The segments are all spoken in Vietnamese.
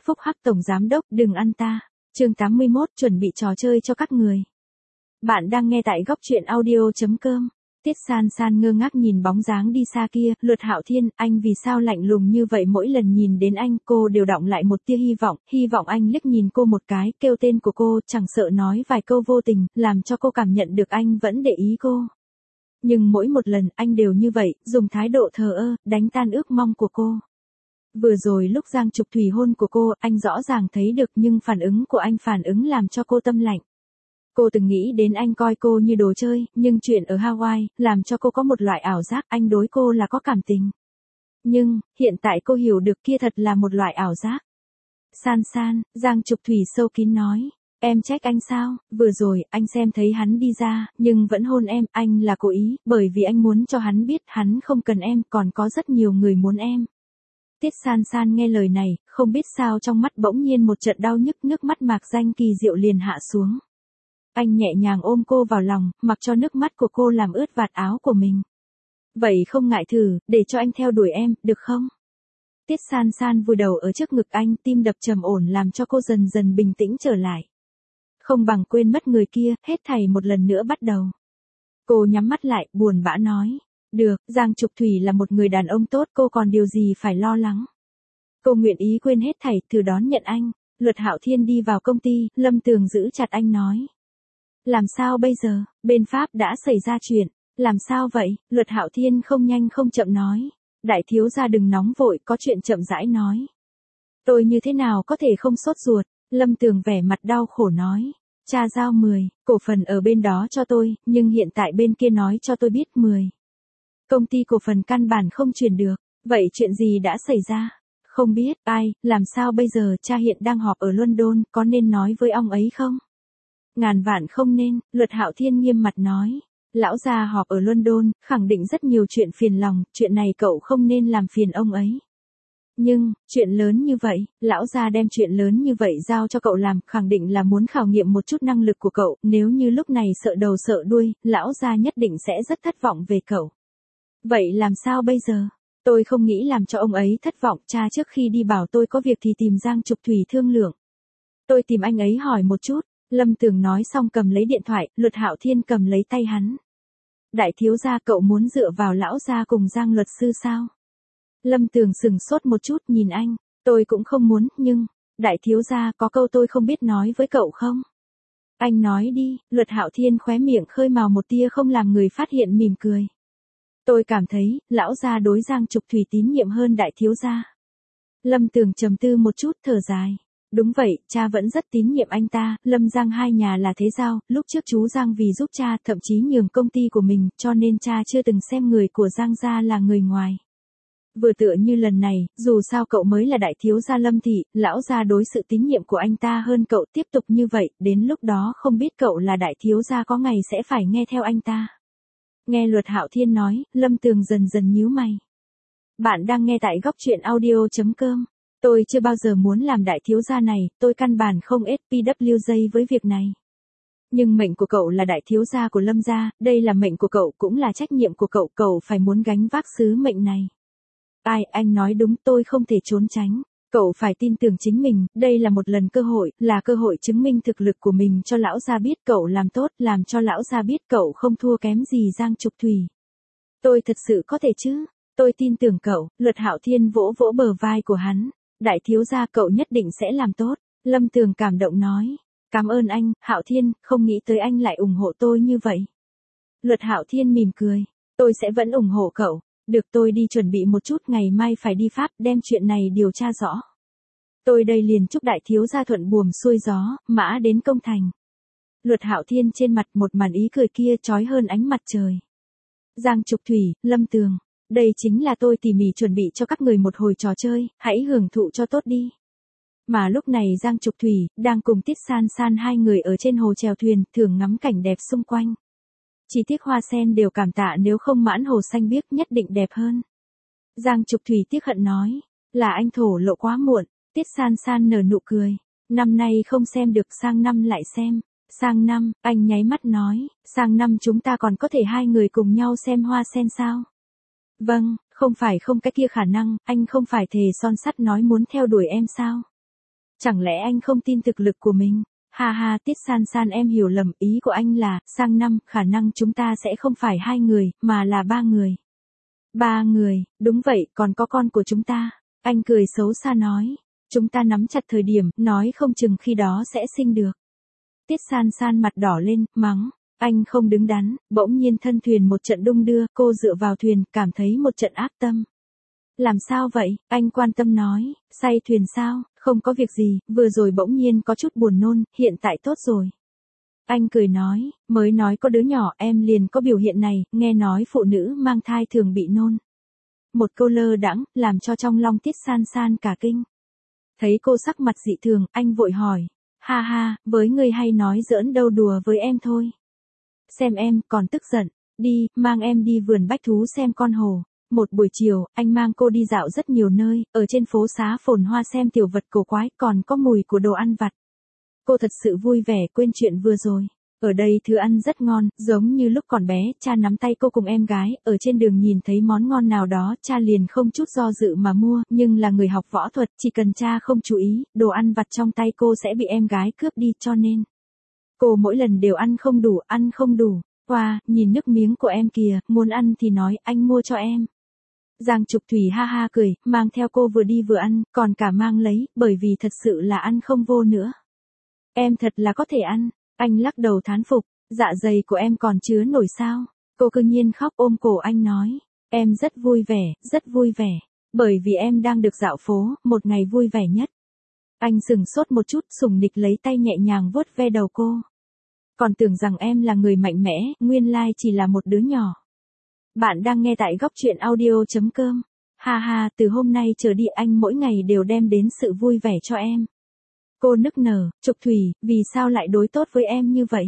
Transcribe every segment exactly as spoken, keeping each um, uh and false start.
phúc hắc tổng giám đốc, đừng ăn ta. Chương tám mươi mốt, chuẩn bị trò chơi cho các người. Bạn đang nghe tại góc truyện audio chấm com. Tiết San San ngơ ngác nhìn bóng dáng đi xa kia, Luật Hạo Thiên, anh vì sao lạnh lùng như vậy, mỗi lần nhìn đến anh, cô đều đọng lại một tia hy vọng, hy vọng anh liếc nhìn cô một cái, kêu tên của cô, chẳng sợ nói vài câu vô tình, làm cho cô cảm nhận được anh vẫn để ý cô. Nhưng mỗi một lần, anh đều như vậy, dùng thái độ thờ ơ, đánh tan ước mong của cô. Vừa rồi lúc Giang Trục Thủy hôn của cô, anh rõ ràng thấy được, nhưng phản ứng của anh phản ứng làm cho cô tâm lạnh. Cô từng nghĩ đến anh coi cô như đồ chơi, nhưng chuyện ở Hawaii, làm cho cô có một loại ảo giác anh đối cô là có cảm tình. Nhưng, hiện tại cô hiểu được kia thật là một loại ảo giác. San San, Giang Trục Thủy sâu kín nói, em trách anh sao, vừa rồi, anh xem thấy hắn đi ra, nhưng vẫn hôn em, anh là cố ý, bởi vì anh muốn cho hắn biết hắn không cần em, còn có rất nhiều người muốn em. Tiết San San nghe lời này, không biết sao trong mắt bỗng nhiên một trận đau nhức, nước mắt mạc danh kỳ diệu liền hạ xuống. Anh nhẹ nhàng ôm cô vào lòng, mặc cho nước mắt của cô làm ướt vạt áo của mình. Vậy không ngại thử, để cho anh theo đuổi em, được không? Tiết San San vùi đầu ở trước ngực anh, tim đập trầm ổn làm cho cô dần dần bình tĩnh trở lại. Không bằng quên mất người kia, hết thảy một lần nữa bắt đầu. Cô nhắm mắt lại, buồn bã nói. Được, Giang Trục Thủy là một người đàn ông tốt, cô còn điều gì phải lo lắng. Cô nguyện ý quên hết thảy, thử đón nhận anh. Luật Hạo Thiên đi vào công ty, Lâm Tường giữ chặt anh nói. Làm sao bây giờ, bên Pháp đã xảy ra chuyện. Làm sao vậy, Luật Hạo Thiên không nhanh không chậm nói. Đại thiếu gia đừng nóng vội, có chuyện chậm rãi nói. Tôi như thế nào có thể không sốt ruột, Lâm Tường vẻ mặt đau khổ nói. Cha giao mười, cổ phần ở bên đó cho tôi, nhưng hiện tại bên kia nói cho tôi biết mười. Công ty cổ phần căn bản không chuyển được, vậy chuyện gì đã xảy ra? Không biết, ai, làm sao bây giờ, cha hiện đang họp ở London, có nên nói với ông ấy không? Ngàn vạn không nên, Luật Hạo Thiên nghiêm mặt nói. Lão gia họp ở London, khẳng định rất nhiều chuyện phiền lòng, chuyện này cậu không nên làm phiền ông ấy. Nhưng, chuyện lớn như vậy, lão gia đem chuyện lớn như vậy giao cho cậu làm, khẳng định là muốn khảo nghiệm một chút năng lực của cậu, nếu như lúc này sợ đầu sợ đuôi, lão gia nhất định sẽ rất thất vọng về cậu. Vậy làm sao bây giờ? Tôi không nghĩ làm cho ông ấy thất vọng, cha trước khi đi bảo tôi có việc thì tìm Giang Trục Thủy thương lượng. Tôi tìm anh ấy hỏi một chút, Lâm Tường nói xong cầm lấy điện thoại, Luật Hạo Thiên cầm lấy tay hắn. Đại thiếu gia, cậu muốn dựa vào lão gia cùng Giang luật sư sao? Lâm Tường sừng sốt một chút nhìn anh, tôi cũng không muốn, nhưng, đại thiếu gia có câu tôi không biết nói với cậu không? Anh nói đi, Luật Hạo Thiên khóe miệng khơi mào một tia không làm người phát hiện mỉm cười. Tôi cảm thấy, lão gia đối Giang Trục Thủy tín nhiệm hơn đại thiếu gia. Lâm Tường trầm tư một chút, thở dài. Đúng vậy, cha vẫn rất tín nhiệm anh ta, Lâm Giang hai nhà là thế giao, lúc trước chú Giang vì giúp cha, thậm chí nhường công ty của mình, cho nên cha chưa từng xem người của Giang gia là người ngoài. Vừa tựa như lần này, dù sao cậu mới là đại thiếu gia Lâm thị, lão gia đối sự tín nhiệm của anh ta hơn cậu, tiếp tục như vậy, đến lúc đó không biết cậu là đại thiếu gia có ngày sẽ phải nghe theo anh ta. Nghe Luật Hạo Thiên nói, Lâm Tường dần dần nhíu mày. Bạn đang nghe tại góc truyện audio chấm com. Tôi chưa bao giờ muốn làm đại thiếu gia này, tôi căn bản không ét pê vê gi với việc này. Nhưng mệnh của cậu là đại thiếu gia của Lâm gia, đây là mệnh của cậu cũng là trách nhiệm của cậu, cậu phải muốn gánh vác sứ mệnh này. Ai, anh nói đúng, tôi không thể trốn tránh. Cậu phải tin tưởng chính mình, đây là một lần cơ hội, là cơ hội chứng minh thực lực của mình cho lão gia biết cậu làm tốt, làm cho lão gia biết cậu không thua kém gì Giang Trục Thủy. Tôi thật sự có thể chứ, tôi tin tưởng cậu, Luật Hạo Thiên vỗ vỗ bờ vai của hắn. Đại thiếu gia, cậu nhất định sẽ làm tốt, Lâm Tường cảm động nói. Cảm ơn anh, Hạo Thiên, không nghĩ tới anh lại ủng hộ tôi như vậy. Luật Hạo Thiên mỉm cười, tôi sẽ vẫn ủng hộ cậu. Được, tôi đi chuẩn bị một chút, ngày mai phải đi Pháp đem chuyện này điều tra rõ. Tôi đây liền chúc đại thiếu gia thuận buồm xuôi gió, mã đến công thành. Luật Hạo Thiên trên mặt một màn ý cười kia chói hơn ánh mặt trời. Giang Trục Thủy, Lâm Tường, đây chính là tôi tỉ mỉ chuẩn bị cho các người một hồi trò chơi, hãy hưởng thụ cho tốt đi. Mà lúc này Giang Trục Thủy đang cùng Tiết San San hai người ở trên hồ chèo thuyền, thưởng ngắm cảnh đẹp xung quanh. Chỉ tiếc hoa sen đều cảm tạ, nếu không mãn hồ xanh biếc nhất định đẹp hơn. Giang Trục Thủy tiếc hận nói, là anh thổ lộ quá muộn. Tiết San San nở nụ cười, năm nay không xem được, sang năm lại xem. Sang năm, anh nháy mắt nói, sang năm chúng ta còn có thể hai người cùng nhau xem hoa sen sao? Vâng, không phải không cái kia khả năng, anh không phải thề son sắt nói muốn theo đuổi em sao? Chẳng lẽ anh không tin thực lực của mình? Ha ha, Tiết San San, em hiểu lầm, ý của anh là, sang năm, khả năng chúng ta sẽ không phải hai người, mà là ba người. Ba người, đúng vậy, còn có con của chúng ta. Anh cười xấu xa nói. Chúng ta nắm chặt thời điểm, nói không chừng khi đó sẽ sinh được. Tiết San San mặt đỏ lên, mắng. Anh không đứng đắn, bỗng nhiên thân thuyền một trận đung đưa, cô dựa vào thuyền, cảm thấy một trận ác tâm. Làm sao vậy? Anh quan tâm nói, say thuyền sao? Không có việc gì, vừa rồi bỗng nhiên có chút buồn nôn, hiện tại tốt rồi. Anh cười nói, mới nói có đứa nhỏ em liền có biểu hiện này, nghe nói phụ nữ mang thai thường bị nôn. Một câu lơ đãng, làm cho trong lòng Tiết San San cả kinh. Thấy cô sắc mặt dị thường, anh vội hỏi, ha ha, với người hay nói giỡn đâu, đùa với em thôi. Xem em, còn tức giận, đi, mang em đi vườn bách thú xem con hổ. Một buổi chiều, anh mang cô đi dạo rất nhiều nơi, ở trên phố xá phồn hoa xem tiểu vật cổ quái, còn có mùi của đồ ăn vặt. Cô thật sự vui vẻ, quên chuyện vừa rồi. Ở đây thứ ăn rất ngon, giống như lúc còn bé, cha nắm tay cô cùng em gái, ở trên đường nhìn thấy món ngon nào đó, cha liền không chút do dự mà mua, nhưng là người học võ thuật, chỉ cần cha không chú ý, đồ ăn vặt trong tay cô sẽ bị em gái cướp đi, cho nên cô mỗi lần đều ăn không đủ, ăn không đủ. Wow, nhìn nước miếng của em kìa, muốn ăn thì nói, anh mua cho em. Giang Trục Thủy ha ha cười, mang theo cô vừa đi vừa ăn, còn cả mang lấy, bởi vì thật sự là ăn không vô nữa. Em thật là có thể ăn, anh lắc đầu thán phục, dạ dày của em còn chứa nổi sao? Cô cứ nhiên khóc ôm cổ anh nói, em rất vui vẻ, rất vui vẻ, bởi vì em đang được dạo phố, một ngày vui vẻ nhất. Anh sừng sốt một chút, sủng nịch lấy tay nhẹ nhàng vuốt ve đầu cô. Còn tưởng rằng em là người mạnh mẽ, nguyên lai chỉ là một đứa nhỏ. Bạn đang nghe tại góc truyện audio.com. Ha ha, từ hôm nay trở đi anh mỗi ngày đều đem đến sự vui vẻ cho em. Cô nức nở, Trục Thủy, vì sao lại đối tốt với em như vậy?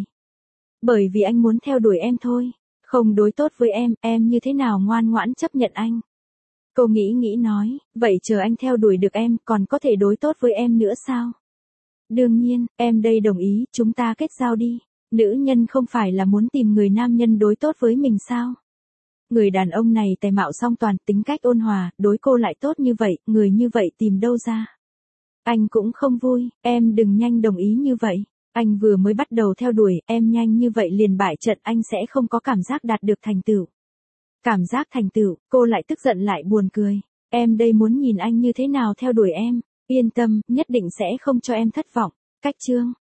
Bởi vì anh muốn theo đuổi em thôi. Không đối tốt với em, em như thế nào ngoan ngoãn chấp nhận anh? Cô nghĩ nghĩ nói, vậy chờ anh theo đuổi được em, còn có thể đối tốt với em nữa sao? Đương nhiên, em đây đồng ý, chúng ta kết giao đi. Nữ nhân không phải là muốn tìm người nam nhân đối tốt với mình sao? Người đàn ông này tài mạo song toàn, tính cách ôn hòa, đối cô lại tốt như vậy, người như vậy tìm đâu ra? Anh cũng không vui, em đừng nhanh đồng ý như vậy. Anh vừa mới bắt đầu theo đuổi, em nhanh như vậy liền bại trận, anh sẽ không có cảm giác đạt được thành tựu. Cảm giác thành tựu, cô lại tức giận lại buồn cười. Em đây muốn nhìn anh như thế nào theo đuổi em, yên tâm, nhất định sẽ không cho em thất vọng. Cách chương